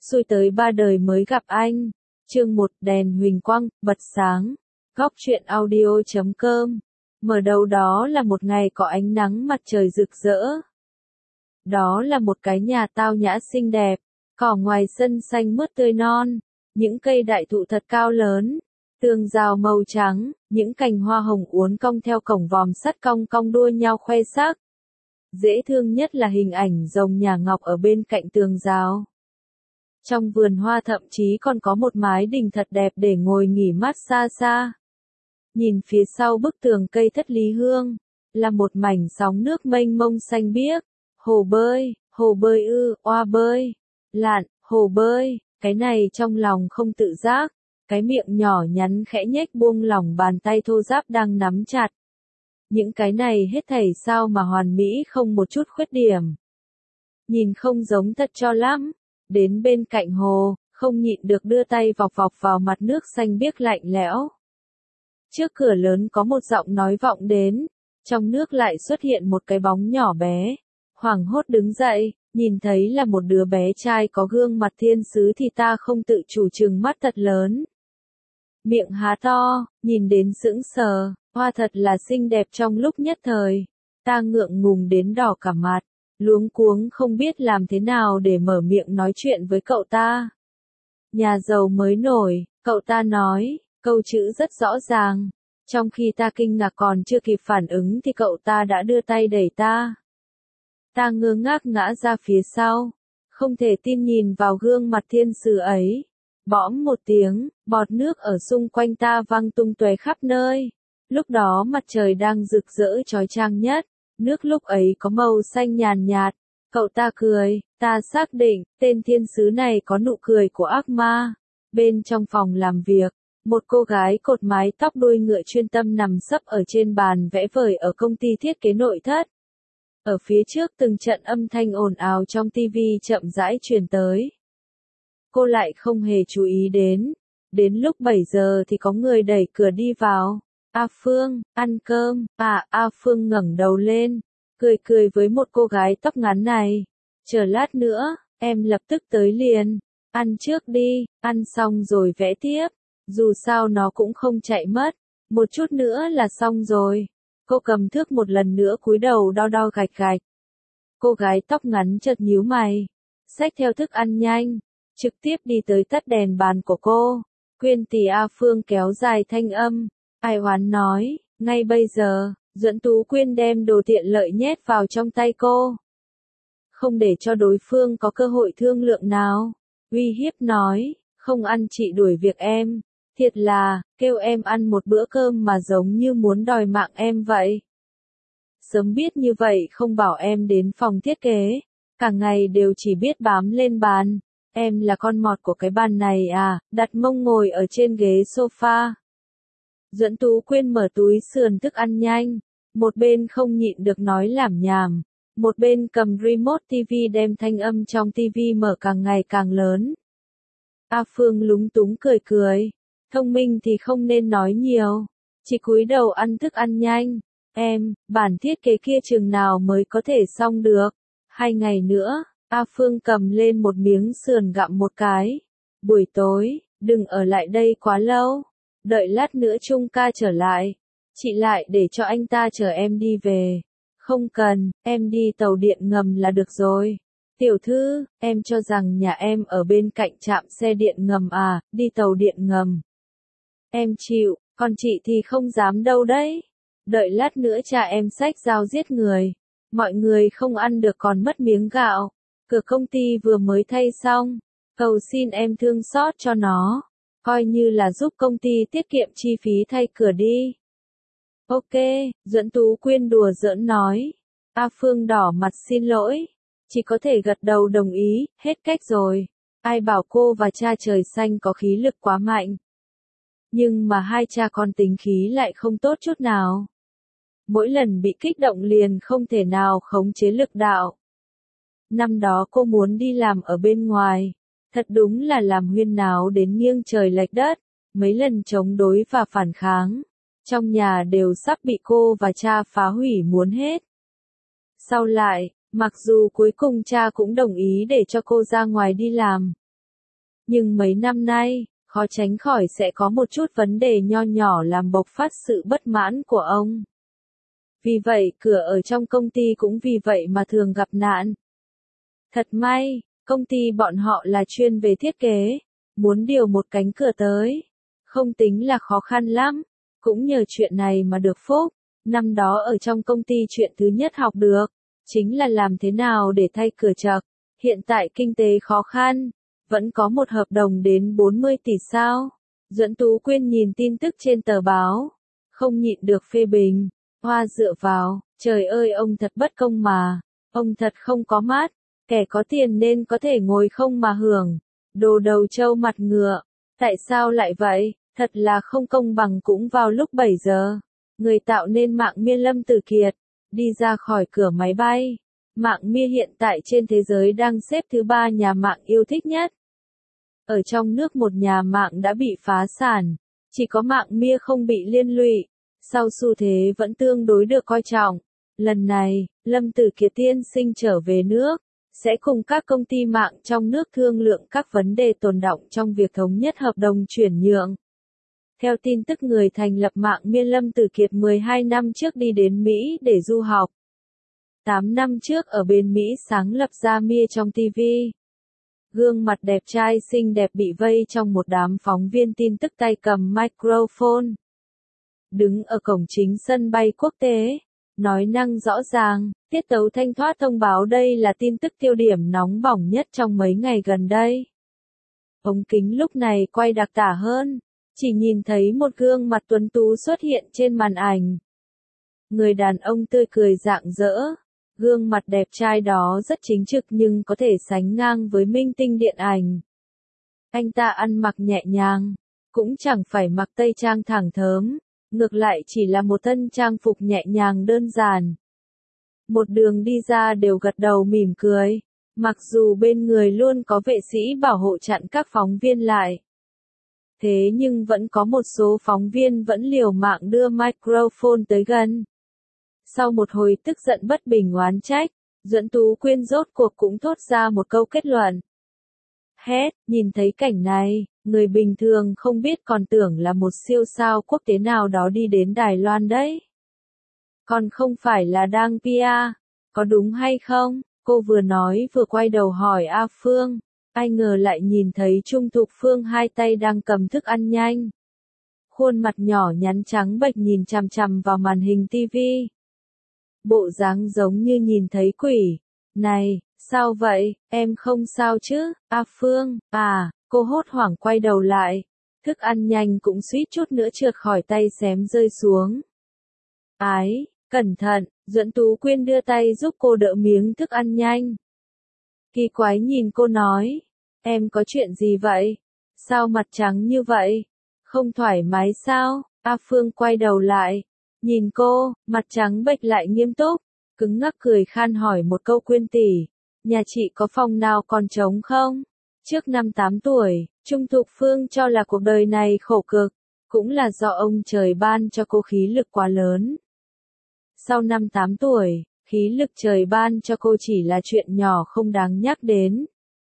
xui tới ba đời mới gặp anh. Chương 1 đèn huỳnh quang, bật sáng. Góc truyện audio.com. Mở đầu đó là một ngày có ánh nắng mặt trời rực rỡ. Đó là một cái nhà tao nhã xinh đẹp, cỏ ngoài sân xanh mướt tươi non, những cây đại thụ thật cao lớn, tường rào màu trắng, những cành hoa hồng uốn cong theo cổng vòm sắt cong cong đua nhau khoe sắc. Dễ thương nhất là hình ảnh rồng nhà ngọc ở bên cạnh tường rào. Trong vườn hoa thậm chí còn có một mái đình thật đẹp để ngồi nghỉ mát xa xa. Nhìn phía sau bức tường cây thất lý hương, là một mảnh sóng nước mênh mông xanh biếc. Hồ bơi oa bơi, lặn, hồ bơi, cái này trong lòng không tự giác, cái miệng nhỏ nhắn khẽ nhếch buông lỏng bàn tay thô ráp đang nắm chặt. Những cái này hết thảy sao mà hoàn mỹ không một chút khuyết điểm. Nhìn không giống thật cho lắm, đến bên cạnh hồ, không nhịn được đưa tay vọc vọc vào mặt nước xanh biếc lạnh lẽo. Trước cửa lớn có một giọng nói vọng đến, trong nước lại xuất hiện một cái bóng nhỏ bé. Hoảng hốt đứng dậy, nhìn thấy là một đứa bé trai có gương mặt thiên sứ thì ta không tự chủ trừng mắt thật lớn. Miệng há to, nhìn đến sững sờ, hoa thật là xinh đẹp trong lúc nhất thời. Ta ngượng ngùng đến đỏ cả mặt, luống cuống không biết làm thế nào để mở miệng nói chuyện với cậu ta. Nhà giàu mới nổi, cậu ta nói, câu chữ rất rõ ràng. Trong khi ta kinh ngạc còn chưa kịp phản ứng thì cậu ta đã đưa tay đẩy ta. Ta ngơ ngác ngã ra phía sau, không thể tin nhìn vào gương mặt thiên sứ ấy. Bõm một tiếng, bọt nước ở xung quanh ta văng tung tóe khắp nơi. Lúc đó mặt trời đang rực rỡ chói chang nhất, nước lúc ấy có màu xanh nhàn nhạt. Cậu ta cười, ta xác định, tên thiên sứ này có nụ cười của ác ma. Bên trong phòng làm việc, một cô gái cột mái tóc đuôi ngựa chuyên tâm nằm sấp ở trên bàn vẽ vời ở công ty thiết kế nội thất. Ở phía trước từng trận âm thanh ồn ào trong tivi chậm rãi truyền tới. Cô lại không hề chú ý đến lúc 7 giờ thì có người đẩy cửa đi vào. A Phương, ăn cơm. A Phương ngẩng đầu lên, cười với một cô gái tóc ngắn này. Chờ lát nữa, em lập tức tới liền. Ăn trước đi, ăn xong rồi vẽ tiếp. Dù sao nó cũng không chạy mất. Một chút nữa là xong rồi. Cô cầm thước một lần nữa cúi đầu đo đo gạch gạch. Cô gái tóc ngắn chợt nhíu mày, xách theo thức ăn nhanh, trực tiếp đi tới tắt đèn bàn của cô. Quyên tỷ. A Phương kéo dài thanh âm, ai oán nói, ngay bây giờ, Duẫn Tú Quyên đem đồ tiện lợi nhét vào trong tay cô. Không để cho đối phương có cơ hội thương lượng nào, uy hiếp nói, không ăn chị đuổi việc em. Thiệt là, kêu em ăn một bữa cơm mà giống như muốn đòi mạng em vậy. Sớm biết như vậy không bảo em đến phòng thiết kế, cả ngày đều chỉ biết bám lên bàn. Em là con mọt của cái bàn này à, đặt mông ngồi ở trên ghế sofa. Duẫn Tú Quyên mở túi sườn thức ăn nhanh, một bên không nhịn được nói lảm nhảm, một bên cầm remote TV đem thanh âm trong TV mở càng ngày càng lớn. A Phương lúng túng cười. Thông minh thì không nên nói nhiều, chỉ cúi đầu ăn thức ăn nhanh. Em, bản thiết kế kia chừng nào mới có thể xong được? 2 ngày nữa. A Phương cầm lên một miếng sườn gặm một cái. Buổi tối, đừng ở lại đây quá lâu. Đợi lát nữa Trung ca trở lại. Chị lại để cho anh ta chở em đi về. Không cần, em đi tàu điện ngầm là được rồi. Tiểu thư, em cho rằng nhà em ở bên cạnh trạm xe điện ngầm à, đi tàu điện ngầm. Em chịu, còn chị thì không dám đâu đấy. Đợi lát nữa cha em xách dao giết người. Mọi người không ăn được còn mất miếng gạo. Cửa công ty vừa mới thay xong. Cầu xin em thương xót cho nó. Coi như là giúp công ty tiết kiệm chi phí thay cửa đi. Ok, Duẫn Tú Quyên đùa giỡn nói. A Phương đỏ mặt xin lỗi. Chỉ có thể gật đầu đồng ý, hết cách rồi. Ai bảo cô và cha trời xanh có khí lực quá mạnh. Nhưng mà hai cha con tính khí lại không tốt chút nào. Mỗi lần bị kích động liền không thể nào khống chế lực đạo. Năm đó cô muốn đi làm ở bên ngoài. Thật đúng là làm huyên náo đến nghiêng trời lệch đất. Mấy lần chống đối và phản kháng. Trong nhà đều sắp bị cô và cha phá hủy muốn hết. Sau lại, mặc dù cuối cùng cha cũng đồng ý để cho cô ra ngoài đi làm. Nhưng mấy năm nay, khó tránh khỏi sẽ có một chút vấn đề nho nhỏ làm bộc phát sự bất mãn của ông. Vì vậy cửa ở trong công ty cũng vì vậy mà thường gặp nạn. Thật may, công ty bọn họ là chuyên về thiết kế, muốn điều một cánh cửa tới. Không tính là khó khăn lắm, cũng nhờ chuyện này mà được phúc. Năm đó ở trong công ty chuyện thứ nhất học được, chính là làm thế nào để thay cửa trặc. Hiện tại kinh tế khó khăn, vẫn có một hợp đồng đến 40 tỷ sao. Duẫn Tú Quyên nhìn tin tức trên tờ báo, không nhịn được phê bình. Hoa dựa vào, trời ơi ông thật bất công mà, ông thật không có mắt, kẻ có tiền nên có thể ngồi không mà hưởng, đồ đầu trâu mặt ngựa, tại sao lại vậy, thật là không công bằng. Cũng vào lúc 7 giờ, người tạo nên mạng Mia Lâm Tử Kiệt, đi ra khỏi cửa máy bay. Mạng Mia hiện tại trên thế giới đang xếp thứ 3 nhà mạng yêu thích nhất. Ở trong nước một nhà mạng đã bị phá sản, chỉ có mạng Mia không bị liên lụy. Sau xu thế vẫn tương đối được coi trọng, lần này, Lâm Tử Kiệt tiên sinh trở về nước, sẽ cùng các công ty mạng trong nước thương lượng các vấn đề tồn đọng trong việc thống nhất hợp đồng chuyển nhượng. Theo tin tức người thành lập mạng Mia Lâm Tử Kiệt 12 năm trước đi đến Mỹ để du học. 8 năm trước ở bên Mỹ sáng lập ra Mia trong TV. Gương mặt đẹp trai xinh đẹp bị vây trong một đám phóng viên tin tức tay cầm microphone. Đứng ở cổng chính sân bay quốc tế, nói năng rõ ràng, tiết tấu thanh thoát thông báo đây là tin tức tiêu điểm nóng bỏng nhất trong mấy ngày gần đây. Ống kính lúc này quay đặc tả hơn, chỉ nhìn thấy một gương mặt tuấn tú xuất hiện trên màn ảnh. Người đàn ông tươi cười rạng rỡ, gương mặt đẹp trai đó rất chính trực nhưng có thể sánh ngang với minh tinh điện ảnh. Anh ta ăn mặc nhẹ nhàng, cũng chẳng phải mặc tây trang thẳng thớm. Ngược lại chỉ là một thân trang phục nhẹ nhàng đơn giản. Một đường đi ra đều gật đầu mỉm cười, mặc dù bên người luôn có vệ sĩ bảo hộ chặn các phóng viên lại. Thế nhưng vẫn có một số phóng viên vẫn liều mạng đưa microphone tới gần. Sau một hồi tức giận bất bình oán trách, Duẫn Tú Quyên rốt cuộc cũng thốt ra một câu kết luận. Hét, nhìn thấy cảnh này, người bình thường không biết còn tưởng là một siêu sao quốc tế nào đó đi đến Đài Loan đấy. Còn không phải là đang PR, có đúng hay không? Cô vừa nói vừa quay đầu hỏi A Phương, ai ngờ lại nhìn thấy Trung Thục Phương hai tay đang cầm thức ăn nhanh. Khuôn mặt nhỏ nhắn trắng bệch nhìn chằm chằm vào màn hình TV. Bộ dáng giống như nhìn thấy quỷ. Này, sao vậy, em không sao chứ, A Phương, cô hốt hoảng quay đầu lại. Thức ăn nhanh cũng suýt chút nữa trượt khỏi tay xém rơi xuống. Ái, cẩn thận, Duẫn Tú Quyên đưa tay giúp cô đỡ miếng thức ăn nhanh. Kỳ quái nhìn cô nói, em có chuyện gì vậy? Sao mặt trắng như vậy? Không thoải mái sao? A Phương quay đầu lại, nhìn cô, mặt trắng bệch lại nghiêm túc, cứng ngắc cười khan hỏi một câu Quyên tỷ, nhà chị có phòng nào còn trống không? Trước năm 8 tuổi, Trung Thục Phương cho là cuộc đời này khổ cực, cũng là do ông trời ban cho cô khí lực quá lớn. Sau năm 8 tuổi, khí lực trời ban cho cô chỉ là chuyện nhỏ không đáng nhắc đến.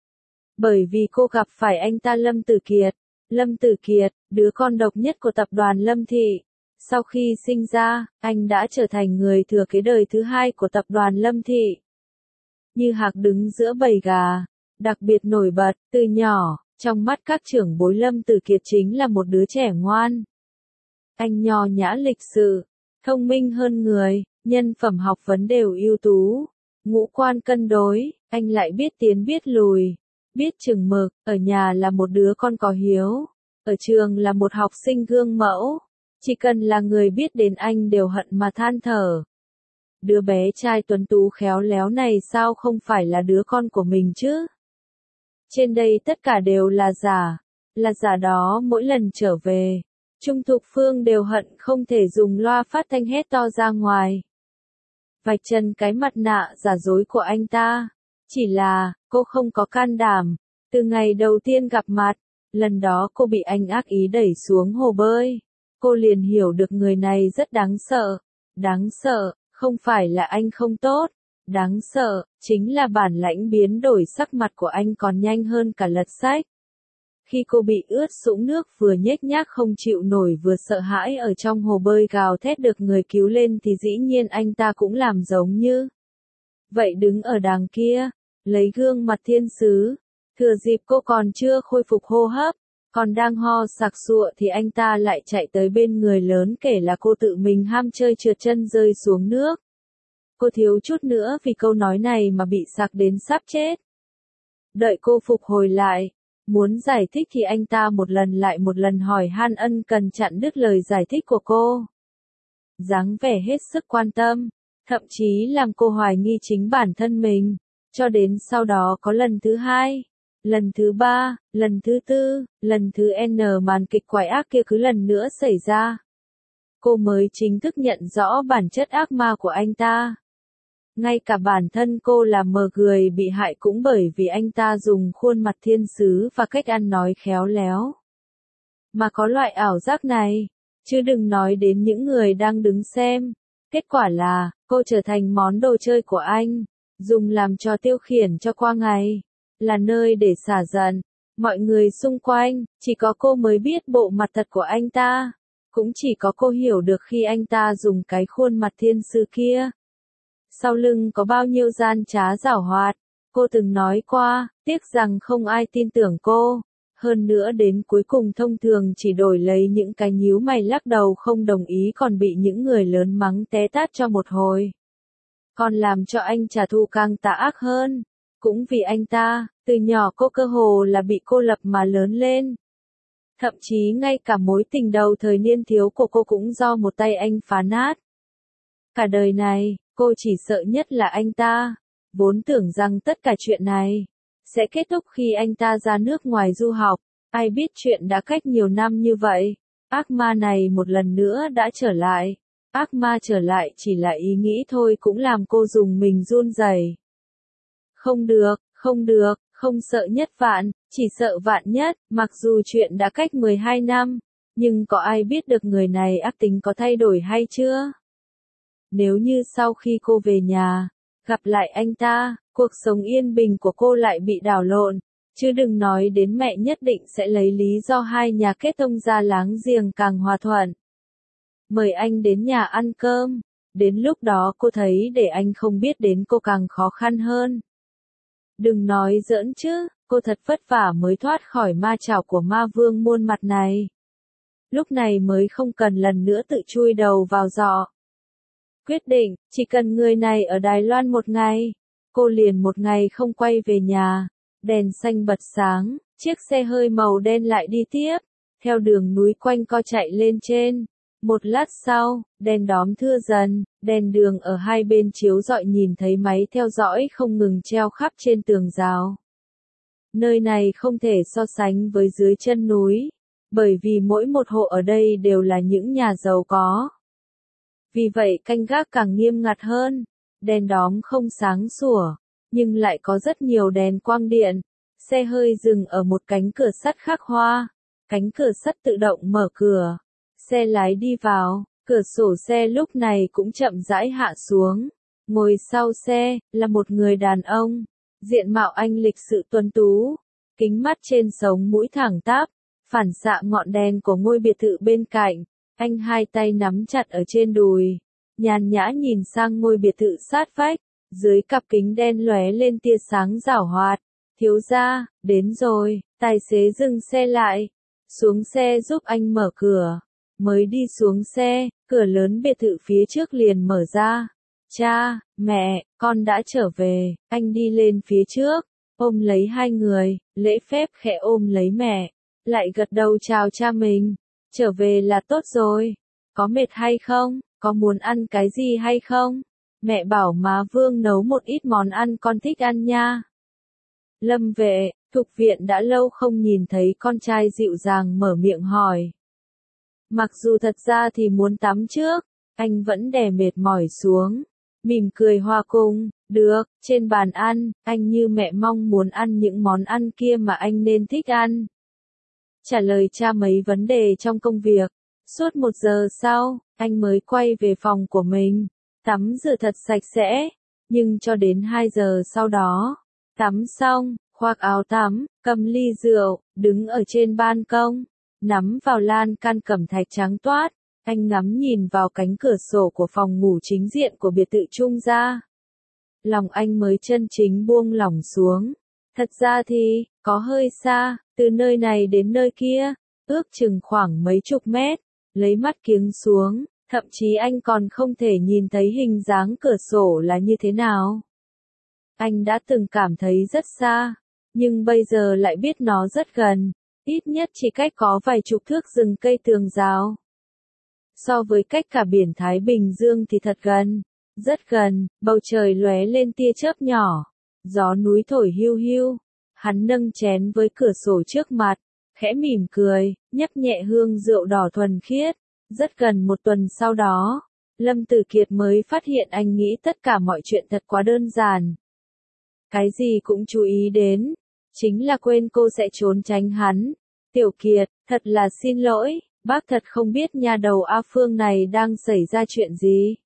Bởi vì cô gặp phải anh ta Lâm Tử Kiệt. Lâm Tử Kiệt, đứa con độc nhất của tập đoàn Lâm Thị. Sau khi sinh ra, anh đã trở thành người thừa kế đời thứ hai của tập đoàn Lâm Thị. Như hạc đứng giữa bầy gà, đặc biệt nổi bật, từ nhỏ, trong mắt các trưởng bối Lâm Tử Kiệt chính là một đứa trẻ ngoan. Anh nho nhã lịch sự, thông minh hơn người, nhân phẩm học vấn đều ưu tú, ngũ quan cân đối, anh lại biết tiến biết lùi, biết chừng mực, ở nhà là một đứa con có hiếu, ở trường là một học sinh gương mẫu, chỉ cần là người biết đến anh đều hận mà than thở. Đứa bé trai tuấn tú khéo léo này sao không phải là đứa con của mình chứ? Trên đây tất cả đều là giả đó mỗi lần trở về. Trung Thục Phương đều hận không thể dùng loa phát thanh hét to ra ngoài. Vạch trần cái mặt nạ giả dối của anh ta. Chỉ là, cô không có can đảm. Từ ngày đầu tiên gặp mặt, lần đó cô bị anh ác ý đẩy xuống hồ bơi. Cô liền hiểu được người này rất đáng sợ. Đáng sợ, không phải là anh không tốt. Đáng sợ, chính là bản lãnh biến đổi sắc mặt của anh còn nhanh hơn cả lật sách. Khi cô bị ướt sũng nước vừa nhếch nhác không chịu nổi vừa sợ hãi ở trong hồ bơi gào thét được người cứu lên thì dĩ nhiên anh ta cũng làm giống như vậy đứng ở đằng kia, lấy gương mặt thiên sứ. Thừa dịp cô còn chưa khôi phục hô hấp, còn đang ho sặc sụa thì anh ta lại chạy tới bên người lớn kể là cô tự mình ham chơi trượt chân rơi xuống nước. Cô thiếu chút nữa vì câu nói này mà bị sặc đến sắp chết. Đợi cô phục hồi lại, muốn giải thích thì anh ta một lần lại một lần hỏi han ân cần chặn đứt lời giải thích của cô. Dáng vẻ hết sức quan tâm, thậm chí làm cô hoài nghi chính bản thân mình, cho đến sau đó có lần thứ hai, lần thứ ba, lần thứ tư, lần thứ N màn kịch quái ác kia cứ lần nữa xảy ra. Cô mới chính thức nhận rõ bản chất ác ma của anh ta. Ngay cả bản thân cô là mờ người bị hại cũng bởi vì anh ta dùng khuôn mặt thiên sứ và cách ăn nói khéo léo mà có loại ảo giác này, chứ đừng nói đến những người đang đứng xem. Kết quả là, cô trở thành món đồ chơi của anh, dùng làm trò tiêu khiển cho qua ngày, là nơi để xả giận. Mọi người xung quanh, chỉ có cô mới biết bộ mặt thật của anh ta, cũng chỉ có cô hiểu được khi anh ta dùng cái khuôn mặt thiên sứ kia. Sau lưng có bao nhiêu gian trá giảo hoạt, cô từng nói qua, tiếc rằng không ai tin tưởng cô. Hơn nữa đến cuối cùng thông thường chỉ đổi lấy những cái nhíu mày lắc đầu không đồng ý còn bị những người lớn mắng té tát cho một hồi. Còn làm cho anh trả thù càng tà ác hơn. Cũng vì anh ta, từ nhỏ cô cơ hồ là bị cô lập mà lớn lên. Thậm chí ngay cả mối tình đầu thời niên thiếu của cô cũng do một tay anh phá nát. Cả đời này, cô chỉ sợ nhất là anh ta. Vốn tưởng rằng tất cả chuyện này sẽ kết thúc khi anh ta ra nước ngoài du học. Ai biết chuyện đã cách nhiều năm như vậy. Ác ma này một lần nữa đã trở lại. Ác ma trở lại chỉ là ý nghĩ thôi cũng làm cô dùng mình run rẩy. Không được, không được, không sợ nhất vạn, chỉ sợ vạn nhất. Mặc dù chuyện đã cách 12 năm, nhưng có ai biết được người này ác tính có thay đổi hay chưa? Nếu như sau khi cô về nhà, gặp lại anh ta, cuộc sống yên bình của cô lại bị đảo lộn, chứ đừng nói đến mẹ nhất định sẽ lấy lý do hai nhà kết thông ra láng giềng càng hòa thuận. Mời anh đến nhà ăn cơm, đến lúc đó cô thấy để anh không biết đến cô càng khó khăn hơn. Đừng nói giỡn chứ, cô thật vất vả mới thoát khỏi ma chảo của ma vương muôn mặt này. Lúc này mới không cần lần nữa tự chui đầu vào giọ. Quyết định, chỉ cần người này ở Đài Loan một ngày, cô liền một ngày không quay về nhà. Đèn xanh bật sáng, chiếc xe hơi màu đen lại đi tiếp, theo đường núi quanh co chạy lên trên. Một lát sau, đèn đóm thưa dần, đèn đường ở hai bên chiếu rọi nhìn thấy máy theo dõi không ngừng treo khắp trên tường rào. Nơi này không thể so sánh với dưới chân núi, bởi vì mỗi một hộ ở đây đều là những nhà giàu có. Vì vậy canh gác càng nghiêm ngặt hơn, đèn đóm không sáng sủa, nhưng lại có rất nhiều đèn quang điện. Xe hơi dừng ở một cánh cửa sắt khắc hoa, cánh cửa sắt tự động mở cửa. Xe lái đi vào, cửa sổ xe lúc này cũng chậm rãi hạ xuống. Ngồi sau xe, là một người đàn ông. Diện mạo anh lịch sự tuấn tú. Kính mắt trên sống mũi thẳng tắp. Phản xạ ngọn đèn của ngôi biệt thự bên cạnh. Anh hai tay nắm chặt ở trên đùi. Nhàn nhã nhìn sang ngôi biệt thự sát vách. Dưới cặp kính đen lóe lên tia sáng giảo hoạt. Thiếu gia, đến rồi. Tài xế dừng xe lại. Xuống xe giúp anh mở cửa. Mới đi xuống xe, cửa lớn biệt thự phía trước liền mở ra. Cha, mẹ, con đã trở về. Anh đi lên phía trước, ôm lấy hai người, lễ phép khẽ ôm lấy mẹ, lại gật đầu chào cha mình. Trở về là tốt rồi. Có mệt hay không? Có muốn ăn cái gì hay không? Mẹ bảo má Vương nấu một ít món ăn con thích ăn nha. Lâm Vệ, Thục Viện đã lâu không nhìn thấy con trai dịu dàng mở miệng hỏi. Mặc dù thật ra thì muốn tắm trước, anh vẫn đè mệt mỏi xuống, mỉm cười hòa cùng, được, trên bàn ăn, anh như mẹ mong muốn ăn những món ăn kia mà anh nên thích ăn. Trả lời cha mấy vấn đề trong công việc, suốt 1 giờ sau, anh mới quay về phòng của mình, tắm rửa thật sạch sẽ, nhưng cho đến 2 giờ sau đó, tắm xong, khoác áo tắm, cầm ly rượu, đứng ở trên ban công, nắm vào lan can cẩm thạch trắng toát, anh ngắm nhìn vào cánh cửa sổ của phòng ngủ chính diện của biệt thự Trung gia. Lòng anh mới chân chính buông lỏng xuống. Thật ra thì, có hơi xa, từ nơi này đến nơi kia, ước chừng khoảng mấy chục mét, lấy mắt kiếng xuống, thậm chí anh còn không thể nhìn thấy hình dáng cửa sổ là như thế nào. Anh đã từng cảm thấy rất xa, nhưng bây giờ lại biết nó rất gần, ít nhất chỉ cách có vài chục thước rừng cây tường rào. So với cách cả biển Thái Bình Dương thì thật gần, rất gần, bầu trời lóe lên tia chớp nhỏ, gió núi thổi hiu hiu. Hắn nâng chén với cửa sổ trước mặt, khẽ mỉm cười, nhấp nhẹ hương rượu đỏ thuần khiết. Rất gần một tuần sau đó, Lâm Tử Kiệt mới phát hiện anh nghĩ tất cả mọi chuyện thật quá đơn giản. Cái gì cũng chú ý đến, chính là quên cô sẽ trốn tránh hắn. Tiểu Kiệt, thật là xin lỗi, bác thật không biết nhà đầu A Phương này đang xảy ra chuyện gì.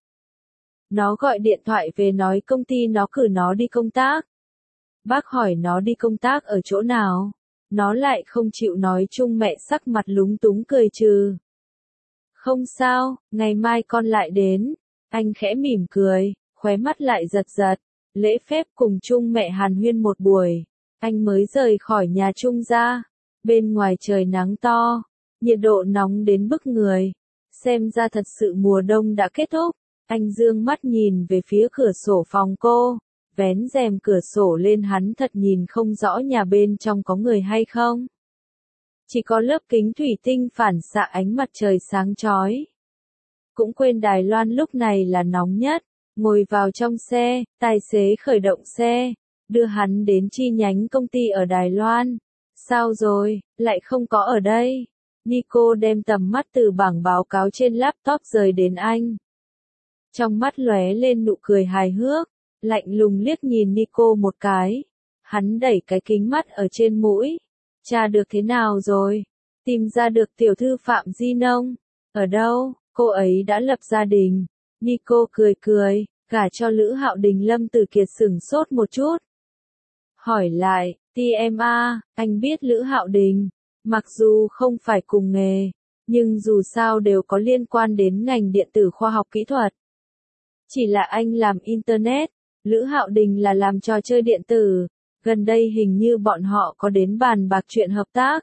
Nó gọi điện thoại về nói công ty nó cử nó đi công tác. Bác hỏi nó đi công tác ở chỗ nào, nó lại không chịu nói chung, mẹ sắc mặt lúng túng cười trừ. Không sao, ngày mai con lại đến. Anh khẽ mỉm cười, khóe mắt lại giật giật. Lễ phép cùng chung mẹ hàn huyên một buổi, anh mới rời khỏi nhà Trung gia. Bên ngoài trời nắng to, nhiệt độ nóng đến bức người. Xem ra thật sự mùa đông đã kết thúc. Anh dương mắt nhìn về phía cửa sổ phòng cô, vén rèm cửa sổ lên, hắn thật nhìn không rõ nhà bên trong có người hay không. Chỉ có lớp kính thủy tinh phản xạ ánh mặt trời sáng chói. Cũng quên Đài Loan lúc này là nóng nhất. Ngồi vào trong xe, tài xế khởi động xe, đưa hắn đến chi nhánh công ty ở Đài Loan. Sao rồi, lại không có ở đây? Nico đem tầm mắt từ bảng báo cáo trên laptop rời đến anh. Trong mắt lóe lên nụ cười hài hước, lạnh lùng liếc nhìn Nico một cái. Hắn đẩy cái kính mắt ở trên mũi. Tra được thế nào rồi? Tìm ra được tiểu thư Phạm Di Nông. Ở đâu? Cô ấy đã lập gia đình. Nico cười cười, gả cho Lữ Hạo Đình. Lâm Tử Kiệt sửng sốt một chút. Hỏi lại, TMA, anh biết Lữ Hạo Đình, mặc dù không phải cùng nghề, nhưng dù sao đều có liên quan đến ngành điện tử khoa học kỹ thuật. Chỉ là anh làm Internet, Lữ Hạo Đình là làm trò chơi điện tử, gần đây hình như bọn họ có đến bàn bạc chuyện hợp tác.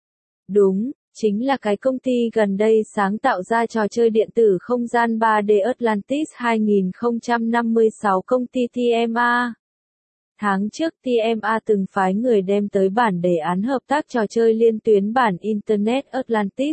Đúng, chính là cái công ty gần đây sáng tạo ra trò chơi điện tử không gian 3D Atlantis 2056, công ty TMA. Tháng trước TMA từng phái người đem tới bản đề án hợp tác trò chơi liên tuyến bản Internet Atlantis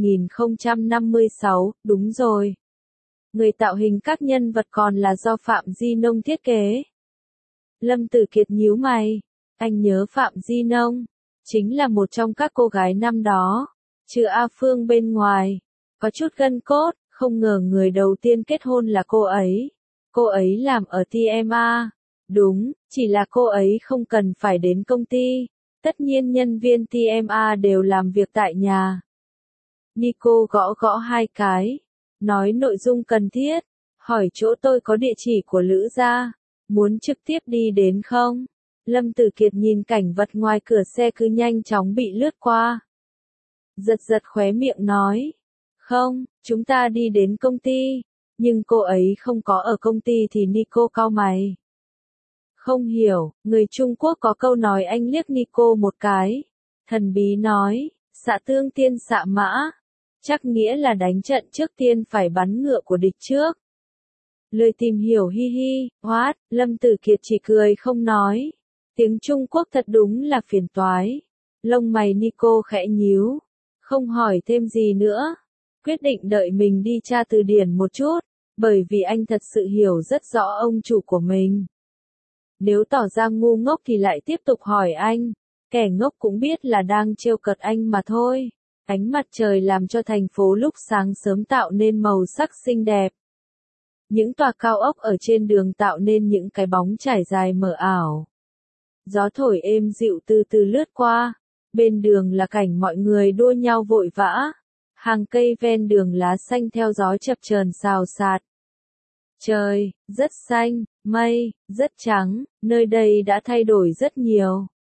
2056, đúng rồi. Người tạo hình các nhân vật còn là do Phạm Di Nông thiết kế. Lâm Tử Kiệt nhíu mày, anh nhớ Phạm Di Nông, chính là một trong các cô gái năm đó, trừ A Phương bên ngoài, có chút gân cốt, không ngờ người đầu tiên kết hôn là cô ấy. Cô ấy làm ở TMA. Đúng, chỉ là cô ấy không cần phải đến công ty. Tất nhiên nhân viên TMA đều làm việc tại nhà. Nico gõ gõ hai cái, nói nội dung cần thiết, hỏi chỗ tôi có địa chỉ của Lữ gia, muốn trực tiếp đi đến không? Lâm Tử Kiệt nhìn cảnh vật ngoài cửa xe cứ nhanh chóng bị lướt qua. Giật giật khóe miệng nói, không, chúng ta đi đến công ty, nhưng cô ấy không có ở công ty thì Nico cau mày. Không hiểu, người Trung Quốc có câu nói, anh liếc Nico một cái. Thần bí nói, xạ tương tiên xạ mã. Chắc nghĩa là đánh trận trước tiên phải bắn ngựa của địch trước. Lười tìm hiểu, hi hi, what, Lâm Tử Kiệt chỉ cười không nói. Tiếng Trung Quốc thật đúng là phiền toái. Lông mày Nico khẽ nhíu, không hỏi thêm gì nữa. Quyết định đợi mình đi tra từ điển một chút, bởi vì anh thật sự hiểu rất rõ ông chủ của mình. Nếu tỏ ra ngu ngốc thì lại tiếp tục hỏi anh, kẻ ngốc cũng biết là đang trêu cợt anh mà thôi. Ánh mặt trời làm cho thành phố lúc sáng sớm tạo nên màu sắc xinh đẹp. Những tòa cao ốc ở trên đường tạo nên những cái bóng trải dài mờ ảo. Gió thổi êm dịu từ từ lướt qua, bên đường là cảnh mọi người đua nhau vội vã. Hàng cây ven đường lá xanh theo gió chập chờn xào xạc. Trời, rất xanh, mây, rất trắng, nơi đây đã thay đổi rất nhiều.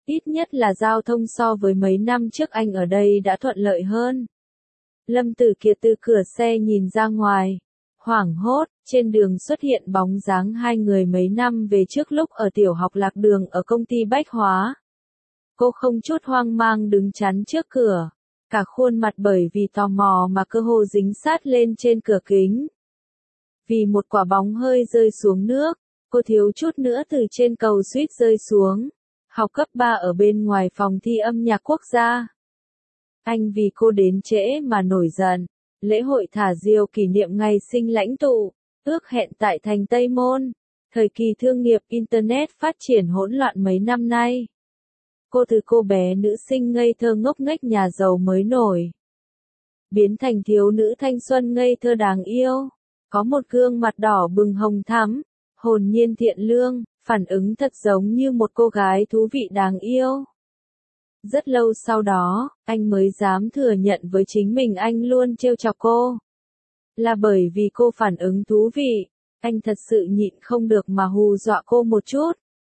Ít nhất là giao thông so với mấy năm trước anh ở đây đã thuận lợi hơn. Lâm Tử Kiệt từ cửa xe nhìn ra ngoài. Hoảng hốt, trên đường xuất hiện bóng dáng hai người mấy năm về trước lúc ở tiểu học lạc đường ở công ty bách hóa. Cô không chút hoang mang đứng chắn trước cửa. Cả khuôn mặt bởi vì tò mò mà cơ hồ dính sát lên trên cửa kính. Vì một quả bóng hơi rơi xuống nước, cô thiếu chút nữa từ trên cầu suýt rơi xuống. Học cấp 3 ở bên ngoài phòng thi âm nhạc quốc gia. Anh vì cô đến trễ mà nổi giận. Lễ hội thả diều kỷ niệm ngày sinh lãnh tụ, ước hẹn tại thành Tây Môn. Thời kỳ thương nghiệp Internet phát triển hỗn loạn mấy năm nay. Cô từ cô bé nữ sinh ngây thơ ngốc nghếch nhà giàu mới nổi, biến thành thiếu nữ thanh xuân ngây thơ đáng yêu. Có một gương mặt đỏ bừng hồng thắm, hồn nhiên thiện lương, phản ứng thật giống như một cô gái thú vị đáng yêu. Rất lâu sau đó, anh mới dám thừa nhận với chính mình anh luôn trêu chọc cô. Là bởi vì cô phản ứng thú vị, anh thật sự nhịn không được mà hù dọa cô một chút.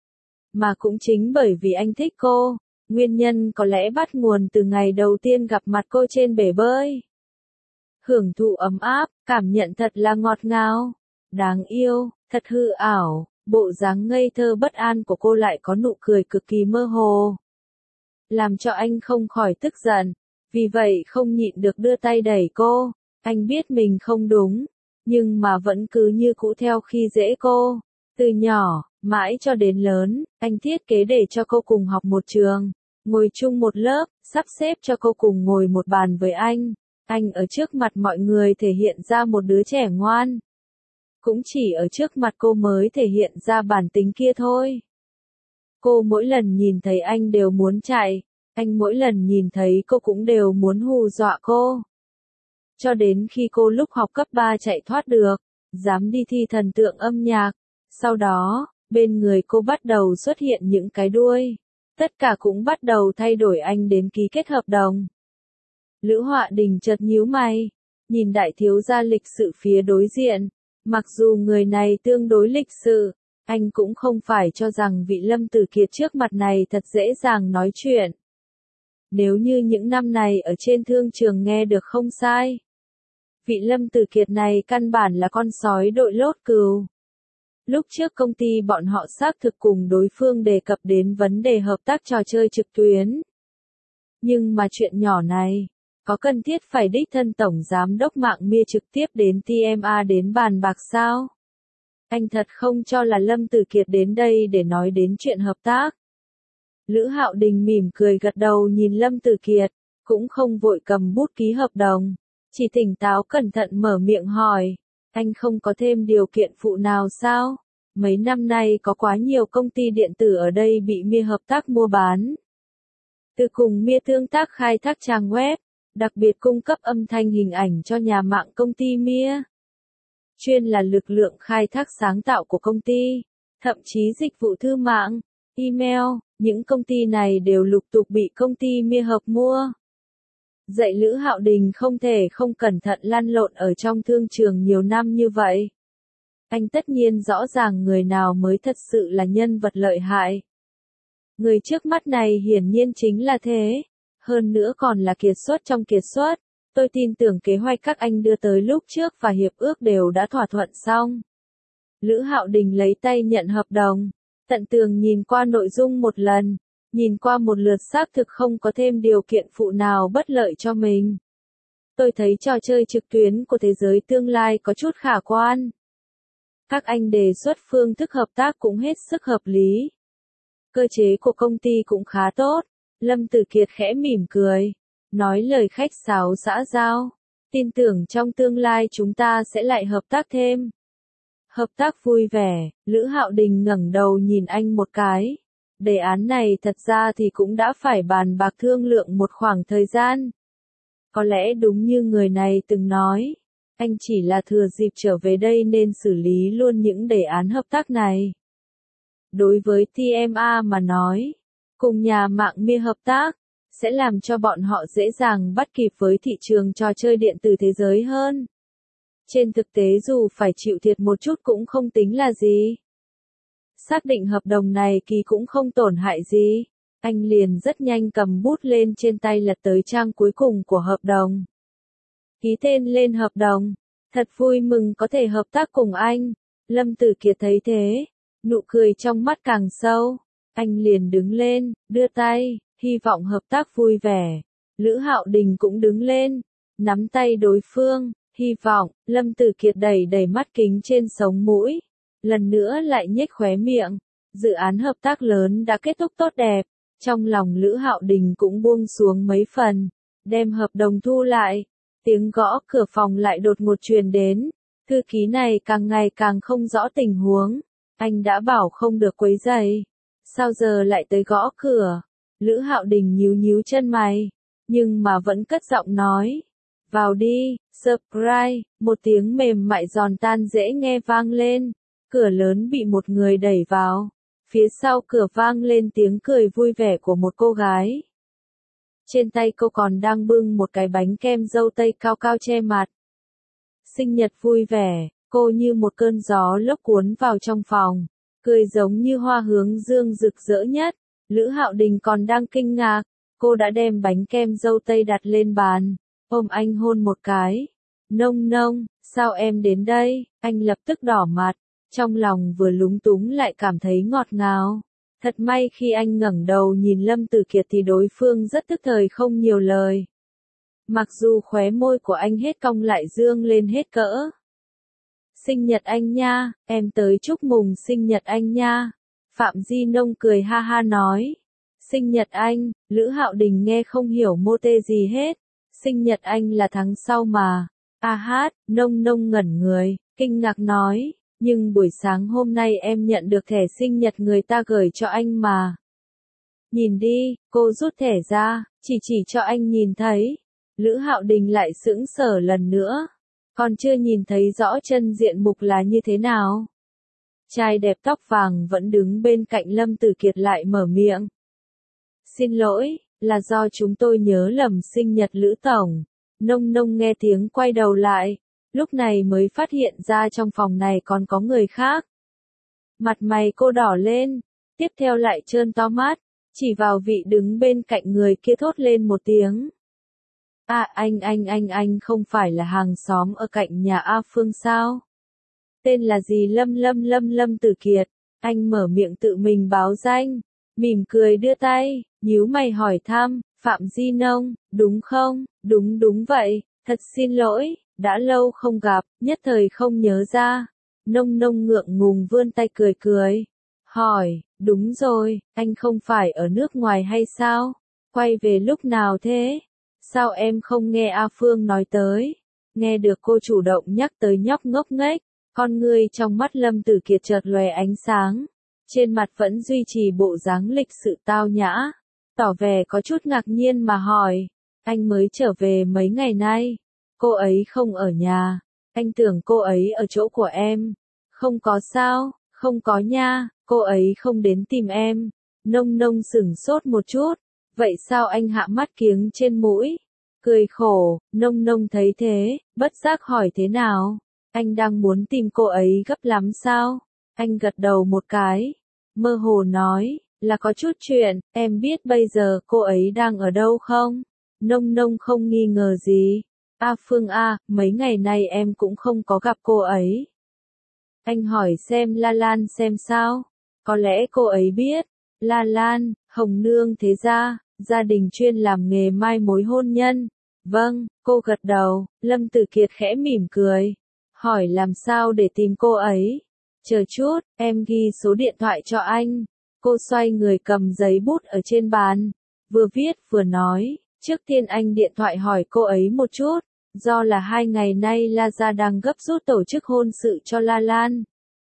Mà cũng chính bởi vì anh thích cô, nguyên nhân có lẽ bắt nguồn từ ngày đầu tiên gặp mặt cô trên bể bơi. Hưởng thụ ấm áp, cảm nhận thật là ngọt ngào, đáng yêu, thật hư ảo, bộ dáng ngây thơ bất an của cô lại có nụ cười cực kỳ mơ hồ. Làm cho anh không khỏi tức giận, vì vậy không nhịn được đưa tay đẩy cô. Anh biết mình không đúng, nhưng mà vẫn cứ như cũ theo khi dễ cô. Từ nhỏ, mãi cho đến lớn, anh thiết kế để cho cô cùng học một trường, ngồi chung một lớp, sắp xếp cho cô cùng ngồi một bàn với anh. Anh ở trước mặt mọi người thể hiện ra một đứa trẻ ngoan. Cũng chỉ ở trước mặt cô mới thể hiện ra bản tính kia thôi. Cô mỗi lần nhìn thấy anh đều muốn chạy, anh mỗi lần nhìn thấy cô cũng đều muốn hù dọa cô. Cho đến khi cô lúc học cấp 3 chạy thoát được, dám đi thi thần tượng âm nhạc. Sau đó, bên người cô bắt đầu xuất hiện những cái đuôi. Tất cả cũng bắt đầu thay đổi anh đến ký kết hợp đồng. Lữ Họa Đình chợt nhíu mày, nhìn đại thiếu gia lịch sự phía đối diện. Mặc dù người này tương đối lịch sự, anh cũng không phải cho rằng vị Lâm Tử Kiệt trước mặt này thật dễ dàng nói chuyện. Nếu như những năm này ở trên thương trường nghe được không sai, vị Lâm Tử Kiệt này căn bản là con sói đội lốt cừu. Lúc trước công ty bọn họ xác thực cùng đối phương đề cập đến vấn đề hợp tác trò chơi trực tuyến. Nhưng mà chuyện nhỏ này, có cần thiết phải đích thân tổng giám đốc mạng Mia trực tiếp đến TMA đến bàn bạc sao? Anh thật không cho là Lâm Tử Kiệt đến đây để nói đến chuyện hợp tác. Lữ Hạo Đình mỉm cười gật đầu nhìn Lâm Tử Kiệt, cũng không vội cầm bút ký hợp đồng, chỉ tỉnh táo cẩn thận mở miệng hỏi, anh không có thêm điều kiện phụ nào sao? Mấy năm nay có quá nhiều công ty điện tử ở đây bị Mia hợp tác mua bán. Từ cùng Mia tương tác khai thác trang web, đặc biệt cung cấp âm thanh hình ảnh cho nhà mạng công ty Mia. Chuyên là lực lượng khai thác sáng tạo của công ty, thậm chí dịch vụ thư mạng, email, những công ty này đều lục tục bị công ty Mia hợp mua. Dạy Lữ Hạo Đình không thể không cẩn thận lăn lộn ở trong thương trường nhiều năm như vậy. Anh tất nhiên rõ ràng người nào mới thật sự là nhân vật lợi hại. Người trước mắt này hiển nhiên chính là thế, hơn nữa còn là kiệt xuất trong kiệt xuất. Tôi tin tưởng kế hoạch các anh đưa tới lúc trước và hiệp ước đều đã thỏa thuận xong. Lữ Hạo Đình lấy tay nhận hợp đồng, tận tường nhìn qua nội dung một lần, nhìn qua một lượt xác thực không có thêm điều kiện phụ nào bất lợi cho mình. Tôi thấy trò chơi trực tuyến của thế giới tương lai có chút khả quan. Các anh đề xuất phương thức hợp tác cũng hết sức hợp lý. Cơ chế của công ty cũng khá tốt. Lâm Tử Kiệt khẽ mỉm cười, nói lời khách sáo xã giao. Tin tưởng trong tương lai chúng ta sẽ lại hợp tác thêm. Hợp tác vui vẻ, Lữ Hạo Đình ngẩng đầu nhìn anh một cái. Đề án này thật ra thì cũng đã phải bàn bạc thương lượng một khoảng thời gian. Có lẽ đúng như người này từng nói, anh chỉ là thừa dịp trở về đây nên xử lý luôn những đề án hợp tác này. Đối với TMA mà nói, cùng nhà mạng Mia hợp tác, sẽ làm cho bọn họ dễ dàng bắt kịp với thị trường trò chơi điện tử thế giới hơn. Trên thực tế dù phải chịu thiệt một chút cũng không tính là gì. Xác định hợp đồng này ký cũng không tổn hại gì. Anh liền rất nhanh cầm bút lên trên tay lật tới trang cuối cùng của hợp đồng. Ký tên lên hợp đồng. Thật vui mừng có thể hợp tác cùng anh. Lâm Tử Kiệt thấy thế, nụ cười trong mắt càng sâu. Anh liền đứng lên, đưa tay, hy vọng hợp tác vui vẻ. Lữ Hạo Đình cũng đứng lên, nắm tay đối phương, hy vọng. Lâm Tử Kiệt đẩy đẩy mắt kính trên sống mũi, lần nữa lại nhếch khóe miệng. Dự án hợp tác lớn đã kết thúc tốt đẹp, trong lòng Lữ Hạo Đình cũng buông xuống mấy phần, đem hợp đồng thu lại. Tiếng gõ cửa phòng lại đột ngột truyền đến, thư ký này càng ngày càng không rõ tình huống, anh đã bảo không được quấy rầy, sao giờ lại tới gõ cửa? Lữ Hạo Đình nhíu nhíu chân mày, nhưng mà vẫn cất giọng nói, vào đi, surprise, một tiếng mềm mại giòn tan dễ nghe vang lên, cửa lớn bị một người đẩy vào, phía sau cửa vang lên tiếng cười vui vẻ của một cô gái. Trên tay cô còn đang bưng một cái bánh kem dâu tây cao cao che mặt. Sinh nhật vui vẻ, cô như một cơn gió lốc cuốn vào trong phòng, cười giống như hoa hướng dương rực rỡ nhất. Lữ Hạo Đình còn đang kinh ngạc, cô đã đem bánh kem dâu tây đặt lên bàn, ôm anh hôn một cái. Nông nông, sao em đến đây? Anh lập tức đỏ mặt, trong lòng vừa lúng túng lại cảm thấy ngọt ngào. Thật may khi anh ngẩng đầu nhìn Lâm Tử Kiệt thì đối phương rất tức thời không nhiều lời. Mặc dù khóe môi của anh hết cong lại dương lên hết cỡ. Sinh nhật anh nha, em tới chúc mừng sinh nhật anh nha. Phạm Di Nông cười ha ha nói. Sinh nhật anh, Lữ Hạo Đình nghe không hiểu mô tê gì hết. Sinh nhật anh là tháng sau mà. A hát, Nông Nông ngẩn người, kinh ngạc nói. Nhưng buổi sáng hôm nay em nhận được thẻ sinh nhật người ta gửi cho anh mà. Nhìn đi, cô rút thẻ ra, chỉ cho anh nhìn thấy. Lữ Hạo Đình lại sững sờ lần nữa. Còn chưa nhìn thấy rõ chân diện mục là như thế nào. Trai đẹp tóc vàng vẫn đứng bên cạnh Lâm Tử Kiệt lại mở miệng. Xin lỗi, là do chúng tôi nhớ lầm sinh nhật Lữ Tổng. Nông Nông nghe tiếng quay đầu lại. Lúc này mới phát hiện ra trong phòng này còn có người khác. Mặt mày cô đỏ lên, tiếp theo lại trơn to mắt, chỉ vào vị đứng bên cạnh người kia thốt lên một tiếng. À anh không phải là hàng xóm ở cạnh nhà A Phương sao? Tên là gì Lâm Tử Kiệt, anh mở miệng tự mình báo danh, mỉm cười đưa tay, nhíu mày hỏi thăm, Phạm Di Nông, đúng không? Đúng vậy, thật xin lỗi. Đã lâu không gặp, nhất thời không nhớ ra. Nông Nông ngượng ngùng vươn tay cười. Hỏi, đúng rồi, anh không phải ở nước ngoài hay sao? Quay về lúc nào thế? Sao em không nghe A Phương nói tới? Nghe được cô chủ động nhắc tới nhóc ngốc nghếch, con người trong mắt Lâm Tử Kiệt chợt lóe ánh sáng. Trên mặt vẫn duy trì bộ dáng lịch sự tao nhã. Tỏ vẻ có chút ngạc nhiên mà hỏi, anh mới trở về mấy ngày nay. Cô ấy không ở nhà, anh tưởng cô ấy ở chỗ của em. Không có sao, không có nha, cô ấy không đến tìm em. Nông Nông sửng sốt một chút, vậy sao anh hạ mắt kiếng trên mũi? Cười khổ, Nông Nông thấy thế, bất giác hỏi thế nào? Anh đang muốn tìm cô ấy gấp lắm sao? Anh gật đầu một cái, mơ hồ nói, là có chút chuyện, em biết bây giờ cô ấy đang ở đâu không? Nông Nông không nghi ngờ gì. A Phương A, mấy ngày nay em cũng không có gặp cô ấy. Anh hỏi xem La Lan xem sao, có lẽ cô ấy biết. La Lan, Hồng Nương thế gia đình chuyên làm nghề mai mối hôn nhân. Vâng, cô gật đầu. Lâm Tử Kiệt khẽ mỉm cười, hỏi làm sao để tìm cô ấy. Chờ chút, em ghi số điện thoại cho anh. Cô xoay người cầm giấy bút ở trên bàn, vừa viết vừa nói, trước tiên anh điện thoại hỏi cô ấy một chút. Do là 2 ngày nay La Gia đang gấp rút tổ chức hôn sự cho La Lan.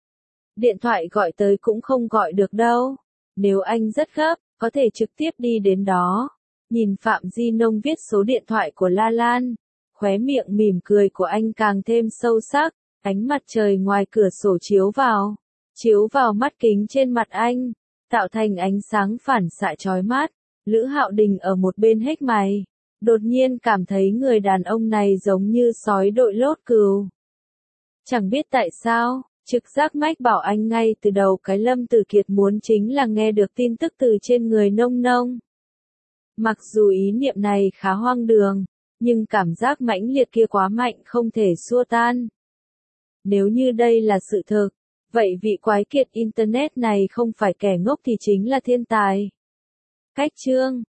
Điện thoại gọi tới cũng không gọi được đâu. Nếu anh rất gấp, có thể trực tiếp đi đến đó. Nhìn Phạm Di Nông viết số điện thoại của La Lan. Khóe miệng mỉm cười của anh càng thêm sâu sắc. Ánh mặt trời ngoài cửa sổ chiếu vào mắt kính trên mặt anh, tạo thành ánh sáng phản xạ chói mắt. Lữ Hạo Đình ở một bên hếch mày. Đột nhiên cảm thấy người đàn ông này giống như sói đội lốt cừu. Chẳng biết tại sao, Trực giác mách bảo anh ngay từ đầu cái Lâm Tử Kiệt muốn chính là nghe được tin tức từ trên người Nông Nông. Mặc dù ý niệm này khá hoang đường, nhưng cảm giác mãnh liệt kia quá mạnh không thể xua tan. Nếu như đây là sự thực, vậy vị quái kiệt Internet này không phải kẻ ngốc thì chính là thiên tài. Cách chương